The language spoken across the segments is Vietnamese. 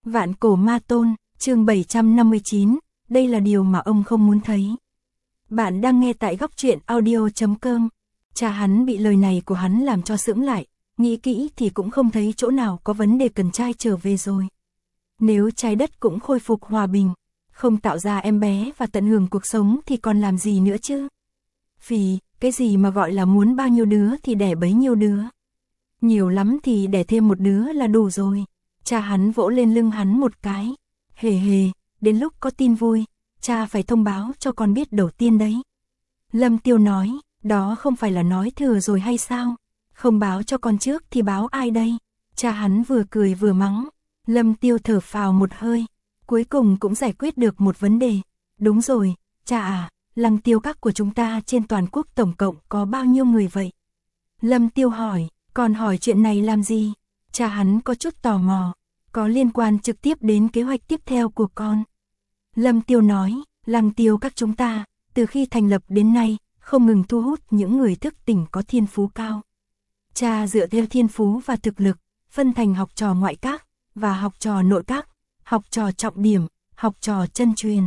Vạn cổ ma tôn, chương 759, đây là điều mà ông không muốn thấy. Bạn đang nghe tại góc truyện audio.com. Cha hắn bị lời này của hắn làm cho sững lại, nghĩ kỹ thì cũng không thấy chỗ nào có vấn đề cần trai trở về rồi. Nếu trái đất cũng khôi phục hòa bình, không tạo ra em bé và tận hưởng cuộc sống thì còn làm gì nữa chứ? Vì, cái gì mà gọi là muốn bao nhiêu đứa thì đẻ bấy nhiêu đứa. Nhiều lắm thì đẻ thêm một đứa là đủ rồi. Cha hắn vỗ lên lưng hắn một cái. Hề hề, đến lúc có tin vui, cha phải thông báo cho con biết đầu tiên đấy. Lâm Tiêu nói, đó không phải là nói thừa rồi hay sao? Không báo cho con trước thì báo ai đây? Cha hắn vừa cười vừa mắng. Lâm Tiêu thở phào một hơi, cuối cùng cũng giải quyết được một vấn đề. Đúng rồi, cha à, Lăng Tiêu các của chúng ta trên toàn quốc tổng cộng có bao nhiêu người vậy? Lâm Tiêu hỏi, còn hỏi chuyện này làm gì? Cha hắn có chút tò mò, có liên quan trực tiếp đến kế hoạch tiếp theo của con. Lâm Tiêu nói, Lăng Tiêu các chúng ta, từ khi thành lập đến nay, không ngừng thu hút những người thức tỉnh có thiên phú cao. Cha dựa theo thiên phú và thực lực, phân thành học trò ngoại các và học trò nội các, học trò trọng điểm, học trò chân truyền.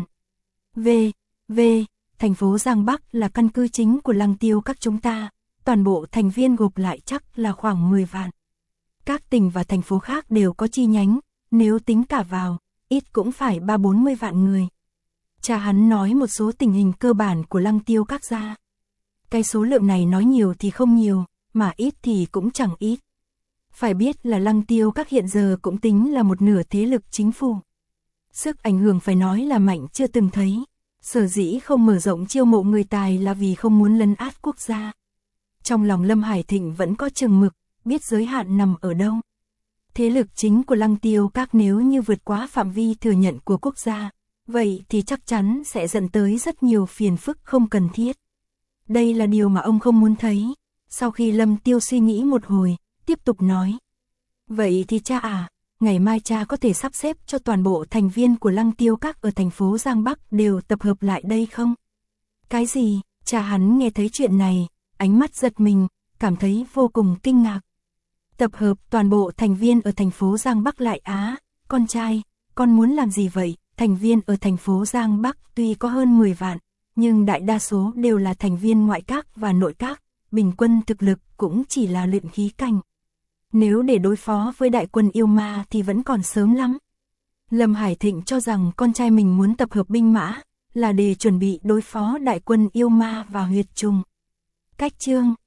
Thành phố Giang Bắc là căn cứ chính của Lăng Tiêu các chúng ta, toàn bộ thành viên gộp lại chắc là khoảng 10 vạn. Các tỉnh và thành phố khác đều có chi nhánh, nếu tính cả vào, ít cũng phải 30-40 vạn người. Cha hắn nói một số tình hình cơ bản của Lăng Tiêu các gia. Cái số lượng này nói nhiều thì không nhiều, mà ít thì cũng chẳng ít. Phải biết là Lăng Tiêu các hiện giờ cũng tính là một nửa thế lực chính phủ. Sức ảnh hưởng phải nói là mạnh chưa từng thấy. Sở dĩ không mở rộng chiêu mộ người tài là vì không muốn lấn át quốc gia. Trong lòng Lâm Hải Thịnh vẫn có chừng mực, biết giới hạn nằm ở đâu. Thế lực chính của Lăng Tiêu các nếu như vượt quá phạm vi thừa nhận của quốc gia, vậy thì chắc chắn sẽ dẫn tới rất nhiều phiền phức không cần thiết. Đây là điều mà ông không muốn thấy. Sau khi Lâm Tiêu suy nghĩ một hồi, tiếp tục nói. Vậy thì cha à, ngày mai cha có thể sắp xếp cho toàn bộ thành viên của Lăng Tiêu các ở thành phố Giang Bắc đều tập hợp lại đây không? Cái gì? Cha hắn nghe thấy chuyện này, ánh mắt giật mình, cảm thấy vô cùng kinh ngạc. Tập hợp toàn bộ thành viên ở thành phố Giang Bắc lại á? Con trai, con muốn làm gì vậy? Thành viên ở thành phố Giang Bắc tuy có hơn 10 vạn, nhưng đại đa số đều là thành viên ngoại các và nội các, bình quân thực lực cũng chỉ là luyện khí cảnh. Nếu để đối phó với đại quân yêu ma thì vẫn còn sớm lắm. Lâm Hải Thịnh cho rằng con trai mình muốn tập hợp binh mã là để chuẩn bị đối phó đại quân yêu ma và huyệt trùng. Cách chương